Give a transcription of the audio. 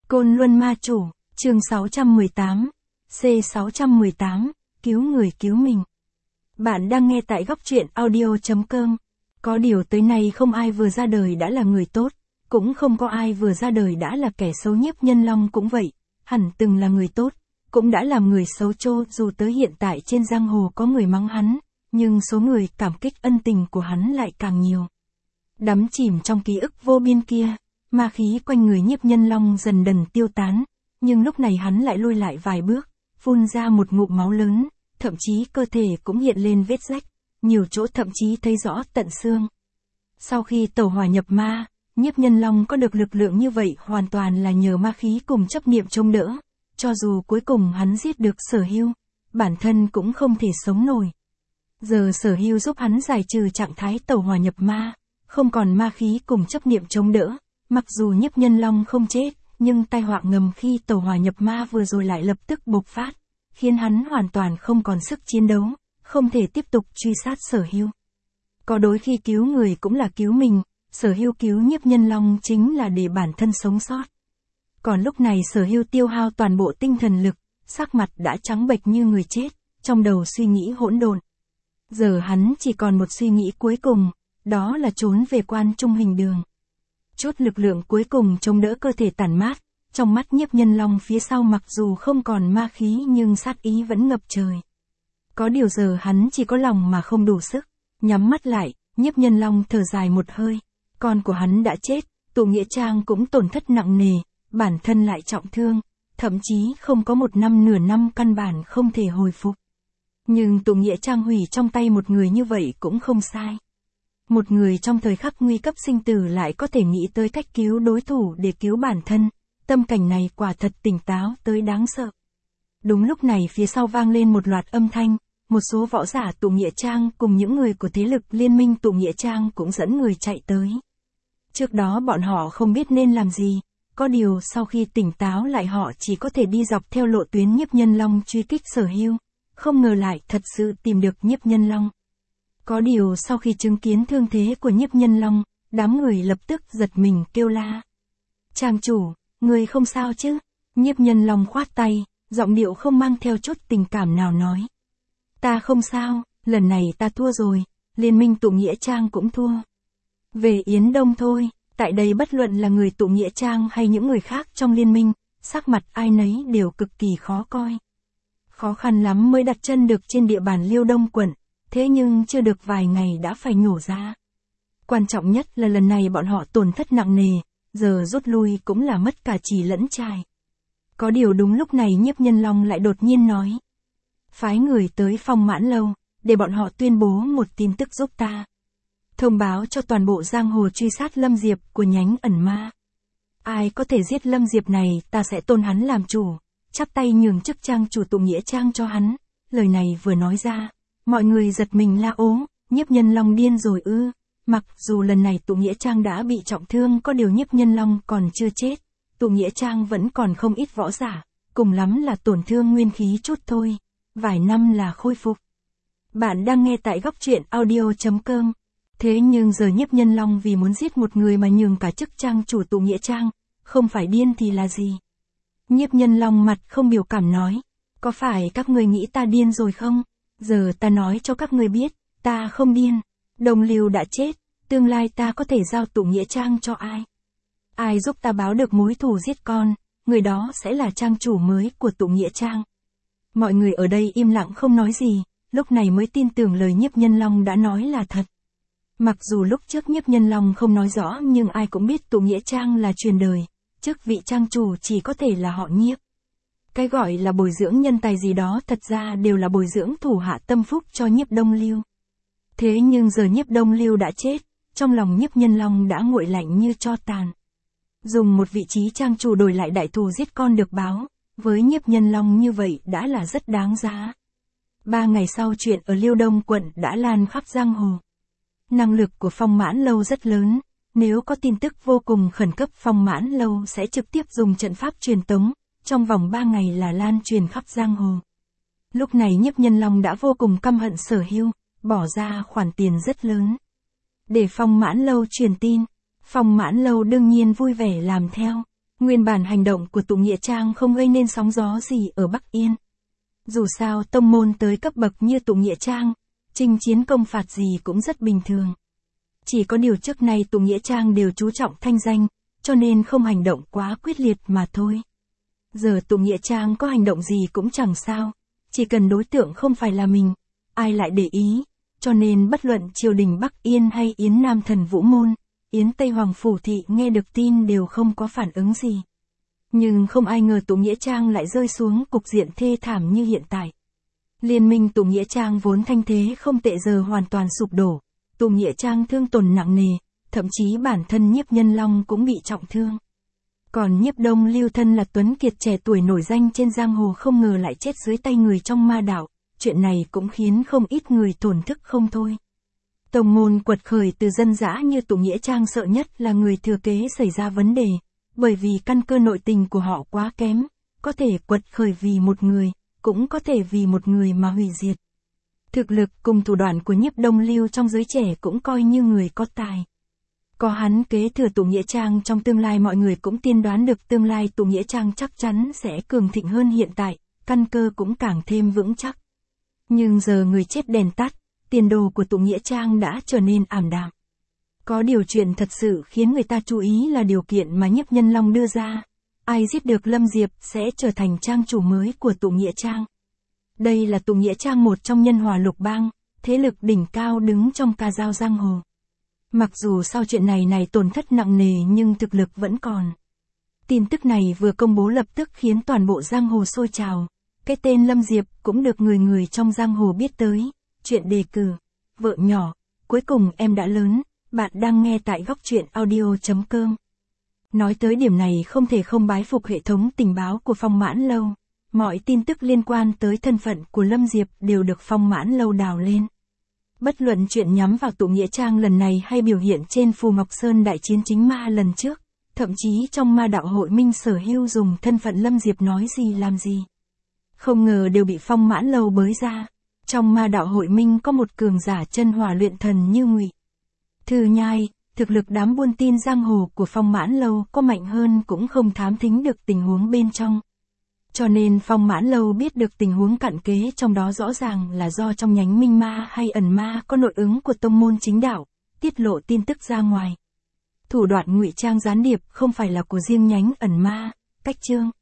Côn Luân Ma Chủ, chương 618, C618, cứu người cứu mình. Bạn đang nghe tại góc truyện audio.com. Có điều tới nay không ai vừa ra đời đã là người tốt, cũng không có ai vừa ra đời đã là kẻ xấu. Nhiếp Nhân Long cũng vậy, hẳn từng là người tốt, cũng đã làm người xấu trô. Dù tới hiện tại trên giang hồ có người mắng hắn, nhưng số người cảm kích ân tình của hắn lại càng nhiều. Đắm chìm trong ký ức vô biên kia, ma khí quanh người Nhiếp Nhân Long dần dần tiêu tán, nhưng lúc này hắn lại lui lại vài bước, phun ra một ngụm máu lớn, thậm chí cơ thể cũng hiện lên vết rách, nhiều chỗ thậm chí thấy rõ tận xương. Sau khi tẩu hỏa nhập ma, Nhiếp Nhân Long có được lực lượng như vậy hoàn toàn là nhờ ma khí cùng chấp niệm chống đỡ, cho dù cuối cùng hắn giết được Sở Hưu, bản thân cũng không thể sống nổi. Giờ Sở Hưu giúp hắn giải trừ trạng thái tẩu hỏa nhập ma, không còn ma khí cùng chấp niệm chống đỡ, mặc dù Nhiếp Nhân Long không chết, nhưng tai họa ngầm khi tẩu hỏa nhập ma vừa rồi lại lập tức bộc phát, khiến hắn hoàn toàn không còn sức chiến đấu, không thể tiếp tục truy sát Sở Hưu. Có đôi khi cứu người cũng là cứu mình, Sở Hưu cứu Nhiếp Nhân Long chính là để bản thân sống sót. Còn lúc này Sở Hưu tiêu hao toàn bộ tinh thần lực, sắc mặt đã trắng bệch như người chết, trong đầu suy nghĩ hỗn độn. Giờ hắn chỉ còn một suy nghĩ cuối cùng, đó là trốn về Quan Trung Hình Đường. Chút lực lượng cuối cùng chống đỡ cơ thể tản mát, trong mắt Nhiếp Nhân Long phía sau mặc dù không còn ma khí nhưng sát ý vẫn ngập trời. Có điều giờ hắn chỉ có lòng mà không đủ sức, nhắm mắt lại, Nhiếp Nhân Long thở dài một hơi, con của hắn đã chết, Tụ Nghĩa Trang cũng tổn thất nặng nề, bản thân lại trọng thương, thậm chí không có một năm nửa năm căn bản không thể hồi phục. Nhưng Tụ Nghĩa Trang hủy trong tay một người như vậy cũng không sai. Một người trong thời khắc nguy cấp sinh tử lại có thể nghĩ tới cách cứu đối thủ để cứu bản thân, tâm cảnh này quả thật tỉnh táo tới đáng sợ. Đúng lúc này phía sau vang lên một loạt âm thanh, một số võ giả Tụ Nghĩa Trang cùng những người của thế lực liên minh Tụ Nghĩa Trang cũng dẫn người chạy tới. Trước đó bọn họ không biết nên làm gì, có điều sau khi tỉnh táo lại họ chỉ có thể đi dọc theo lộ tuyến Nhiếp Nhân Long truy kích Sở Hưu, không ngờ lại thật sự tìm được Nhiếp Nhân Long. Có điều sau khi chứng kiến thương thế của Nhiếp Nhân Long, đám người lập tức giật mình kêu la. Trang chủ, người không sao chứ? Nhiếp Nhân Long khoát tay, giọng điệu không mang theo chút tình cảm nào nói. Ta không sao, lần này ta thua rồi, liên minh Tụ Nghĩa Trang cũng thua. Về Yến Đông thôi, tại đây bất luận là người Tụ Nghĩa Trang hay những người khác trong liên minh, sắc mặt ai nấy đều cực kỳ khó coi. Khó khăn lắm mới đặt chân được trên địa bàn Liêu Đông quận, thế nhưng chưa được vài ngày đã phải nhổ ra. Quan trọng nhất là lần này bọn họ tổn thất nặng nề, giờ rút lui cũng là mất cả trì lẫn trài. Có điều đúng lúc này Nhiếp Nhân Long lại đột nhiên nói. Phái người tới Phong Mãn Lâu, để bọn họ tuyên bố một tin tức giúp ta. Thông báo cho toàn bộ giang hồ truy sát Lâm Diệp của nhánh ẩn ma. Ai có thể giết Lâm Diệp này ta sẽ tôn hắn làm chủ, chắp tay nhường chức trang chủ Tụ Nghĩa Trang cho hắn. Lời này vừa nói ra, mọi người giật mình la ố, Nhiếp Nhân Long điên rồi ư? Mặc dù lần này Tụ Nghĩa Trang đã bị trọng thương, có điều Nhiếp Nhân Long còn chưa chết, Tụ Nghĩa Trang vẫn còn không ít võ giả, cùng lắm là tổn thương nguyên khí chút thôi, vài năm là khôi phục. Bạn đang nghe tại góc truyện audio.com. Thế nhưng giờ Nhiếp Nhân Long vì muốn giết một người mà nhường cả chức trang chủ Tụ Nghĩa Trang, không phải điên thì là gì? Nhiếp Nhân Long mặt không biểu cảm nói, có phải các người nghĩ ta điên rồi không? Giờ ta nói cho các người biết, ta không điên. Đồng Liêu đã chết, tương lai ta có thể giao Tụ Nghĩa Trang cho ai? Ai giúp ta báo được mối thù giết con, người đó sẽ là trang chủ mới của Tụ Nghĩa Trang. Mọi người ở đây im lặng không nói gì, lúc này mới tin tưởng lời Nhiếp Nhân Long đã nói là thật. Mặc dù lúc trước Nhiếp Nhân Long không nói rõ nhưng ai cũng biết Tụ Nghĩa Trang là truyền đời, chức vị trang chủ chỉ có thể là họ Nhiếp. Cái gọi là bồi dưỡng nhân tài gì đó thật ra đều là bồi dưỡng thủ hạ tâm phúc cho Nhiếp Đông Liêu. Thế nhưng giờ Nhiếp Đông Liêu đã chết, trong lòng Nhiếp Nhân Long đã nguội lạnh như tro tàn. Dùng một vị trí trang chủ đổi lại đại thù giết con được báo, với Nhiếp Nhân Long như vậy đã là rất đáng giá. 3 ngày sau chuyện ở Liêu Đông quận đã lan khắp giang hồ. Năng lực của Phong Mãn Lâu rất lớn, nếu có tin tức vô cùng khẩn cấp Phong Mãn Lâu sẽ trực tiếp dùng trận pháp truyền tống, trong vòng 3 ngày là lan truyền khắp giang hồ. Lúc này Nhiếp Nhân Long đã vô cùng căm hận Sở Hưu, bỏ ra khoản tiền rất lớn để Phong Mãn Lâu truyền tin. Phong Mãn Lâu đương nhiên vui vẻ làm theo. Nguyên bản hành động của tụ nghĩa trang không gây nên sóng gió gì ở Bắc Yên. Dù sao tông môn tới cấp bậc như tụ nghĩa trang, chinh chiến công phạt gì cũng rất bình thường. Chỉ có điều trước nay tụ nghĩa trang đều chú trọng thanh danh, cho nên không hành động quá quyết liệt mà thôi. Giờ tụ nghĩa trang có hành động gì cũng chẳng sao, chỉ cần đối tượng không phải là mình, ai lại để ý, cho nên bất luận triều đình Bắc Yên hay Yến Nam Thần Vũ Môn, Yến Tây Hoàng Phủ Thị nghe được tin đều không có phản ứng gì. Nhưng không ai ngờ tụ nghĩa trang lại rơi xuống cục diện thê thảm như hiện tại. Liên minh tụ nghĩa trang vốn thanh thế không tệ giờ hoàn toàn sụp đổ, tụ nghĩa trang thương tổn nặng nề, thậm chí bản thân Nhiếp Nhân Long cũng bị trọng thương. Còn Nhiếp Đông Lưu thân là tuấn kiệt trẻ tuổi nổi danh trên giang hồ không ngờ lại chết dưới tay người trong ma đạo, chuyện này cũng khiến không ít người thổn thức không thôi. Tông môn quật khởi từ dân dã như tụ nghĩa trang sợ nhất là người thừa kế xảy ra vấn đề, bởi vì căn cơ nội tình của họ quá kém, có thể quật khởi vì một người, cũng có thể vì một người mà hủy diệt. Thực lực cùng thủ đoạn của Nhiếp Đông Lưu trong giới trẻ cũng coi như người có tài. Có hắn kế thừa tụ nghĩa trang trong tương lai mọi người cũng tiên đoán được tương lai tụ nghĩa trang chắc chắn sẽ cường thịnh hơn hiện tại, căn cơ cũng càng thêm vững chắc. Nhưng giờ người chết đèn tắt, tiền đồ của tụ nghĩa trang đã trở nên ảm đạm. Có điều chuyện thật sự khiến người ta chú ý là điều kiện mà Nhiếp Nhân Long đưa ra. Ai giết được Lâm Diệp sẽ trở thành trang chủ mới của tụ nghĩa trang. Đây là tụ nghĩa trang một trong nhân hòa lục bang, thế lực đỉnh cao đứng trong ca dao giang hồ. Mặc dù sau chuyện này tổn thất nặng nề nhưng thực lực vẫn còn. Tin tức này vừa công bố lập tức khiến toàn bộ giang hồ sôi trào. Cái tên Lâm Diệp cũng được người người trong giang hồ biết tới. Chuyện đề cử, vợ nhỏ, cuối cùng em đã lớn, bạn đang nghe tại góc truyện audio.com. Nói tới điểm này không thể không bái phục hệ thống tình báo của Phong Mãn Lâu. Mọi tin tức liên quan tới thân phận của Lâm Diệp đều được Phong Mãn Lâu đào lên. Bất luận chuyện nhắm vào tụ nghĩa trang lần này hay biểu hiện trên Phù Ngọc Sơn đại chiến chính ma lần trước, thậm chí trong ma đạo hội minh Sở Hưu dùng thân phận Lâm Diệp nói gì làm gì. Không ngờ đều bị Phong Mãn Lâu bới ra. Trong ma đạo hội minh có một cường giả chân hỏa luyện thần như Ngụy Thư Nhai, thực lực đám buôn tin giang hồ của Phong Mãn Lâu có mạnh hơn cũng không thám thính được tình huống bên trong. Cho nên Phong Mãn Lâu biết được tình huống cặn kế trong đó rõ ràng là do trong nhánh minh ma hay ẩn ma có nội ứng của tông môn chính đạo, tiết lộ tin tức ra ngoài. Thủ đoạn ngụy trang gián điệp không phải là của riêng nhánh ẩn ma, cách chương.